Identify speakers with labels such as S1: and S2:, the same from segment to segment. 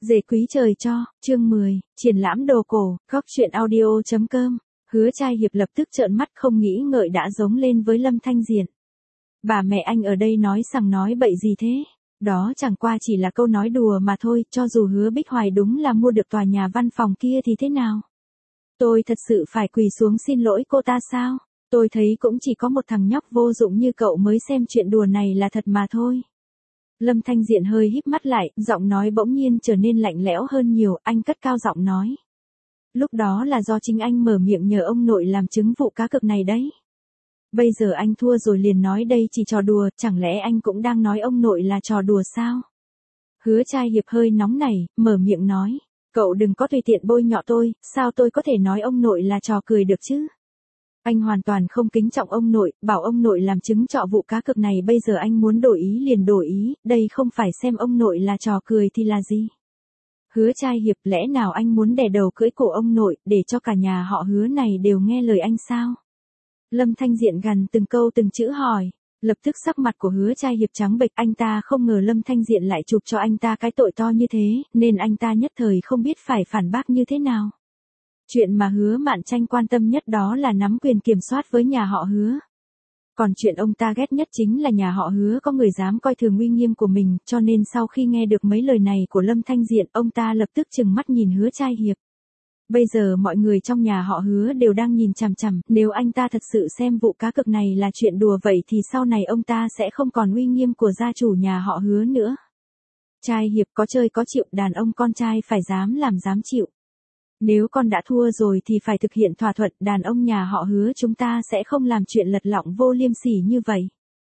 S1: Dề quý trời cho, chương 10, triển lãm đồ cổ, góc truyện audio.com. Hứa Trai Hiệp lập tức trợn mắt không nghĩ ngợi đã giống lên với Lâm Thanh Diện. Bà mẹ anh ở đây nói sằng nói bậy gì thế? Đó chẳng qua chỉ là câu nói đùa mà thôi, cho dù Hứa Bích Hoài đúng là mua được tòa nhà văn phòng kia thì thế nào? Tôi thật sự phải quỳ xuống xin lỗi cô ta sao? Tôi thấy cũng chỉ có một thằng nhóc vô dụng như cậu mới xem chuyện đùa này là thật mà thôi. Lâm Thanh Diện hơi híp mắt lại, giọng nói bỗng nhiên trở nên lạnh lẽo hơn nhiều, anh cất cao giọng nói. Lúc đó là do chính anh mở miệng nhờ ông nội làm chứng vụ cá cược này đấy. Bây giờ anh thua rồi liền nói đây chỉ trò đùa, chẳng lẽ anh cũng đang nói ông nội là trò đùa sao? Hứa Trai Hiệp hơi nóng nảy, mở miệng nói. Cậu đừng có tùy tiện bôi nhọ tôi, sao tôi có thể nói ông nội là trò cười được chứ? Anh hoàn toàn không kính trọng ông nội, bảo ông nội làm chứng trọ vụ cá cược này, bây giờ anh muốn đổi ý liền đổi ý, đây không phải xem ông nội là trò cười thì là gì? Hứa Trai Hiệp, lẽ nào anh muốn đè đầu cưỡi cổ ông nội, để cho cả nhà họ Hứa này đều nghe lời anh sao? Lâm Thanh Diện gằn từng câu từng chữ hỏi, lập tức sắc mặt của Hứa Trai Hiệp trắng bệch, anh ta không ngờ Lâm Thanh Diện lại chụp cho anh ta cái tội to như thế, nên anh ta nhất thời không biết phải phản bác như thế nào. Chuyện mà Hứa Mạn Tranh quan tâm nhất đó là nắm quyền kiểm soát với nhà họ Hứa. Còn chuyện ông ta ghét nhất chính là nhà họ Hứa có người dám coi thường uy nghiêm của mình, cho nên sau khi nghe được mấy lời này của Lâm Thanh Diện, ông ta lập tức trừng mắt nhìn Hứa Trai Hiệp. Bây giờ mọi người trong nhà họ Hứa đều đang nhìn chằm chằm, nếu anh ta thật sự xem vụ cá cược này là chuyện đùa vậy thì sau này ông ta sẽ không còn uy nghiêm của gia chủ nhà họ Hứa nữa. Trai Hiệp có chơi có chịu, đàn ông con trai phải dám làm dám chịu. Nếu con đã thua rồi thì phải thực hiện thỏa thuận, đàn ông nhà họ Hứa chúng ta sẽ không làm chuyện lật lọng vô liêm sỉ như vậy.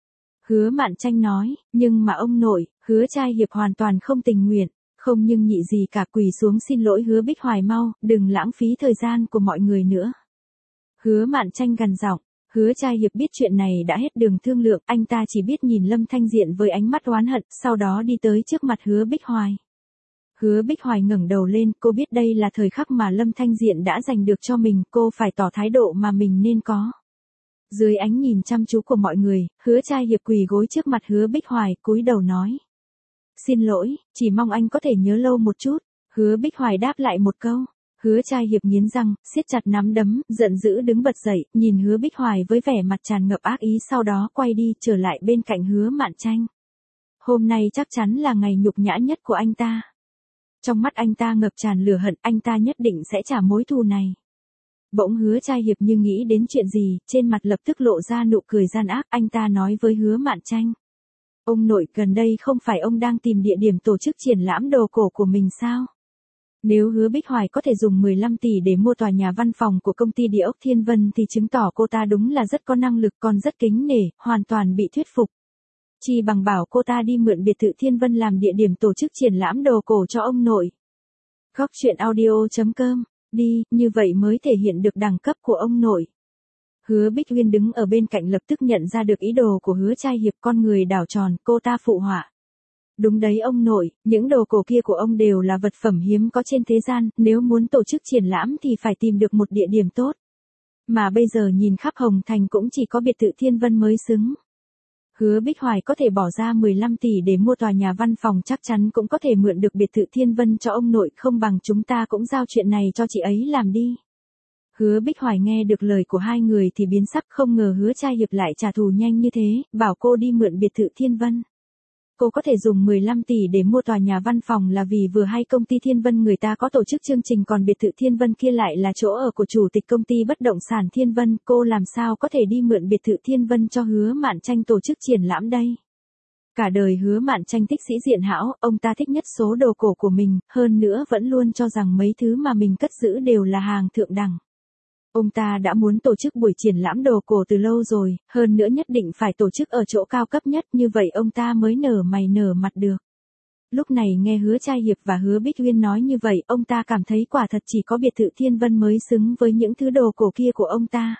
S1: Hứa Mạn Tranh nói, nhưng mà ông nội, Hứa Trai Hiệp hoàn toàn không tình nguyện, không nhưng nhị gì cả, quỳ xuống xin lỗi Hứa Bích Hoài mau, đừng lãng phí thời gian của mọi người nữa. Hứa Mạn Tranh gằn giọng. Hứa Trai Hiệp biết chuyện này đã hết đường thương lượng, anh ta chỉ biết nhìn Lâm Thanh Diện với ánh mắt oán hận, sau đó đi tới trước mặt Hứa Bích Hoài. Hứa Bích Hoài ngẩng đầu lên, cô biết đây là thời khắc mà Lâm Thanh Diện đã giành được cho mình, cô phải tỏ thái độ mà mình nên có. Dưới ánh nhìn chăm chú của mọi người, Hứa Trai Hiệp quỳ gối trước mặt Hứa Bích Hoài, cúi đầu nói. Xin lỗi, chỉ mong anh có thể nhớ lâu một chút. Hứa Bích Hoài đáp lại một câu. Hứa Trai Hiệp nghiến răng, siết chặt nắm đấm, giận dữ đứng bật dậy, nhìn Hứa Bích Hoài với vẻ mặt tràn ngập ác ý, sau đó quay đi trở lại bên cạnh Hứa Mạn Tranh. Hôm nay chắc chắn là ngày nhục nhã nhất của anh ta. Trong mắt anh ta ngập tràn lửa hận, anh ta nhất định sẽ trả mối thù này. Bỗng Hứa Trai Hiệp như nghĩ đến chuyện gì, trên mặt lập tức lộ ra nụ cười gian ác, anh ta nói với Hứa Mạn Tranh. Ông nội, gần đây không phải ông đang tìm địa điểm tổ chức triển lãm đồ cổ của mình sao? Nếu Hứa Bích Hoài có thể dùng 15 tỷ để mua tòa nhà văn phòng của công ty địa ốc Thiên Vân thì chứng tỏ cô ta đúng là rất có năng lực, còn rất kính nể, hoàn toàn bị thuyết phục. Chỉ bằng bảo cô ta đi mượn biệt thự Thiên Vân làm địa điểm tổ chức triển lãm đồ cổ cho ông nội. Góc truyện audio.com, đi, như vậy mới thể hiện được đẳng cấp của ông nội. Hứa Bích Huyên đứng ở bên cạnh lập tức nhận ra được ý đồ của Hứa Trai Hiệp, con người đảo tròn, cô ta phụ họa. Đúng đấy ông nội, những đồ cổ kia của ông đều là vật phẩm hiếm có trên thế gian, nếu muốn tổ chức triển lãm thì phải tìm được một địa điểm tốt. Mà bây giờ nhìn khắp Hồng Thành cũng chỉ có biệt thự Thiên Vân mới xứng. Hứa Bích Hoài có thể bỏ ra 15 tỷ để mua tòa nhà văn phòng, chắc chắn cũng có thể mượn được biệt thự Thiên Vân cho ông nội, không bằng chúng ta cũng giao chuyện này cho chị ấy làm đi. Hứa Bích Hoài nghe được lời của hai người thì biến sắc, không ngờ Hứa Trai Hiệp lại trả thù nhanh như thế, bảo cô đi mượn biệt thự Thiên Vân. Cô có thể dùng 15 tỷ để mua tòa nhà văn phòng là vì vừa hay công ty Thiên Vân người ta có tổ chức chương trình, còn biệt thự Thiên Vân kia lại là chỗ ở của chủ tịch công ty bất động sản Thiên Vân, cô làm sao có thể đi mượn biệt thự Thiên Vân cho Hứa Mạn Tranh tổ chức triển lãm đây? Cả đời Hứa Mạn Tranh thích sĩ diện hão, ông ta thích nhất số đồ cổ của mình, hơn nữa vẫn luôn cho rằng mấy thứ mà mình cất giữ đều là hàng thượng đẳng. Ông ta đã muốn tổ chức buổi triển lãm đồ cổ từ lâu rồi, hơn nữa nhất định phải tổ chức ở chỗ cao cấp nhất, như vậy ông ta mới nở mày nở mặt được. Lúc này nghe Hứa Trai Hiệp và Hứa Bích Huyên nói như vậy, ông ta cảm thấy quả thật chỉ có biệt thự Thiên Vân mới xứng với những thứ đồ cổ kia của ông ta.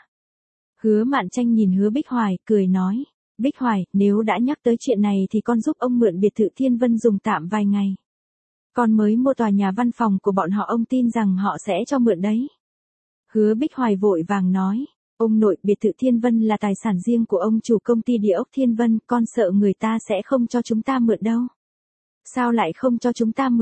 S1: Hứa Mạn Tranh nhìn Hứa Bích Hoài, cười nói, Bích Hoài, nếu đã nhắc tới chuyện này thì con giúp ông mượn biệt thự Thiên Vân dùng tạm vài ngày. Con mới mua tòa nhà văn phòng của bọn họ, ông tin rằng họ sẽ cho mượn đấy. Hứa Bích Hoài vội vàng nói, ông nội, biệt thự Thiên Vân là tài sản riêng của ông chủ công ty địa ốc Thiên Vân, con sợ người ta sẽ không cho chúng ta mượn đâu. Sao lại không cho chúng ta mượn?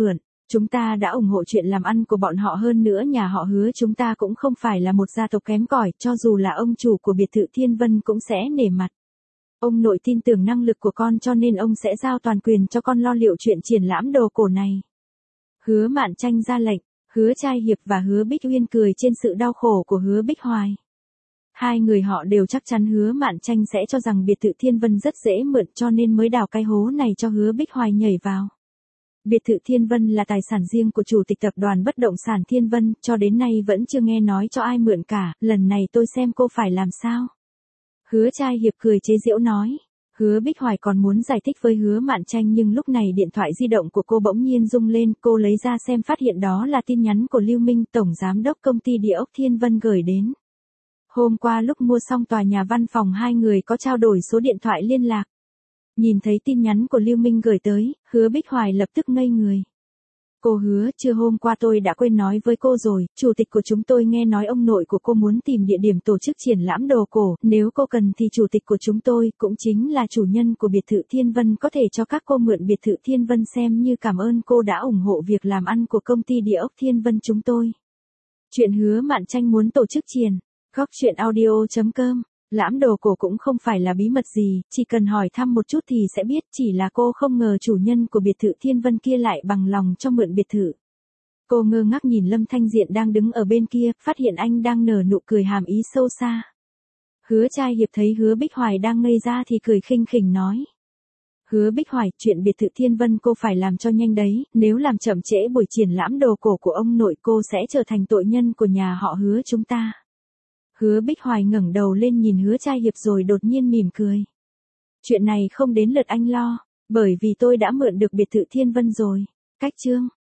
S1: Chúng ta đã ủng hộ chuyện làm ăn của bọn họ, hơn nữa nhà họ Hứa chúng ta cũng không phải là một gia tộc kém cỏi, cho dù là ông chủ của biệt thự Thiên Vân cũng sẽ nể mặt. Ông nội tin tưởng năng lực của con cho nên ông sẽ giao toàn quyền cho con lo liệu chuyện triển lãm đồ cổ này. Hứa Mạn Tranh ra lệnh. Hứa Trai Hiệp và Hứa Bích Uyên cười trên sự đau khổ của Hứa Bích Hoài. Hai người họ đều chắc chắn Hứa Mạn Tranh sẽ cho rằng biệt thự Thiên Vân rất dễ mượn cho nên mới đào cái hố này cho Hứa Bích Hoài nhảy vào. Biệt thự Thiên Vân là tài sản riêng của chủ tịch tập đoàn bất động sản Thiên Vân, cho đến nay vẫn chưa nghe nói cho ai mượn cả, lần này tôi xem cô phải làm sao. Hứa Trai Hiệp cười chế giễu nói. Hứa Bích Hoài còn muốn giải thích với Hứa Mạn Tranh nhưng lúc này điện thoại di động của cô bỗng nhiên rung lên, cô lấy ra xem phát hiện đó là tin nhắn của Lưu Minh, tổng giám đốc công ty địa ốc Thiên Vân gửi đến. Hôm qua lúc mua xong tòa nhà văn phòng hai người có trao đổi số điện thoại liên lạc. Nhìn thấy tin nhắn của Lưu Minh gửi tới, Hứa Bích Hoài lập tức ngây người. Cô Hứa, trưa hôm qua tôi đã quên nói với cô rồi, chủ tịch của chúng tôi nghe nói ông nội của cô muốn tìm địa điểm tổ chức triển lãm đồ cổ, nếu cô cần thì chủ tịch của chúng tôi, cũng chính là chủ nhân của biệt thự Thiên Vân có thể cho các cô mượn biệt thự Thiên Vân xem như cảm ơn cô đã ủng hộ việc làm ăn của công ty địa ốc Thiên Vân chúng tôi. Chuyện Hứa Mạn Tranh muốn tổ chức triển. Goctruyện.audio.com. Lãm đồ cổ cũng không phải là bí mật gì, chỉ cần hỏi thăm một chút thì sẽ biết, chỉ là cô không ngờ chủ nhân của biệt thự Thiên Vân kia lại bằng lòng cho mượn biệt thự. Cô ngơ ngác nhìn Lâm Thanh Diện đang đứng ở bên kia, phát hiện anh đang nở nụ cười hàm ý sâu xa. Hứa Trai Hiệp thấy Hứa Bích Hoài đang ngây ra thì cười khinh khỉnh nói. Hứa Bích Hoài, chuyện biệt thự Thiên Vân cô phải làm cho nhanh đấy, nếu làm chậm trễ buổi triển lãm đồ cổ của ông nội cô sẽ trở thành tội nhân của nhà họ Hứa chúng ta. Hứa Bích Hoài ngẩng đầu lên nhìn Hứa Trai Hiệp rồi đột nhiên mỉm cười. Chuyện này không đến lượt anh lo, bởi vì tôi đã mượn được biệt thự Thiên Vân rồi. Cách chương.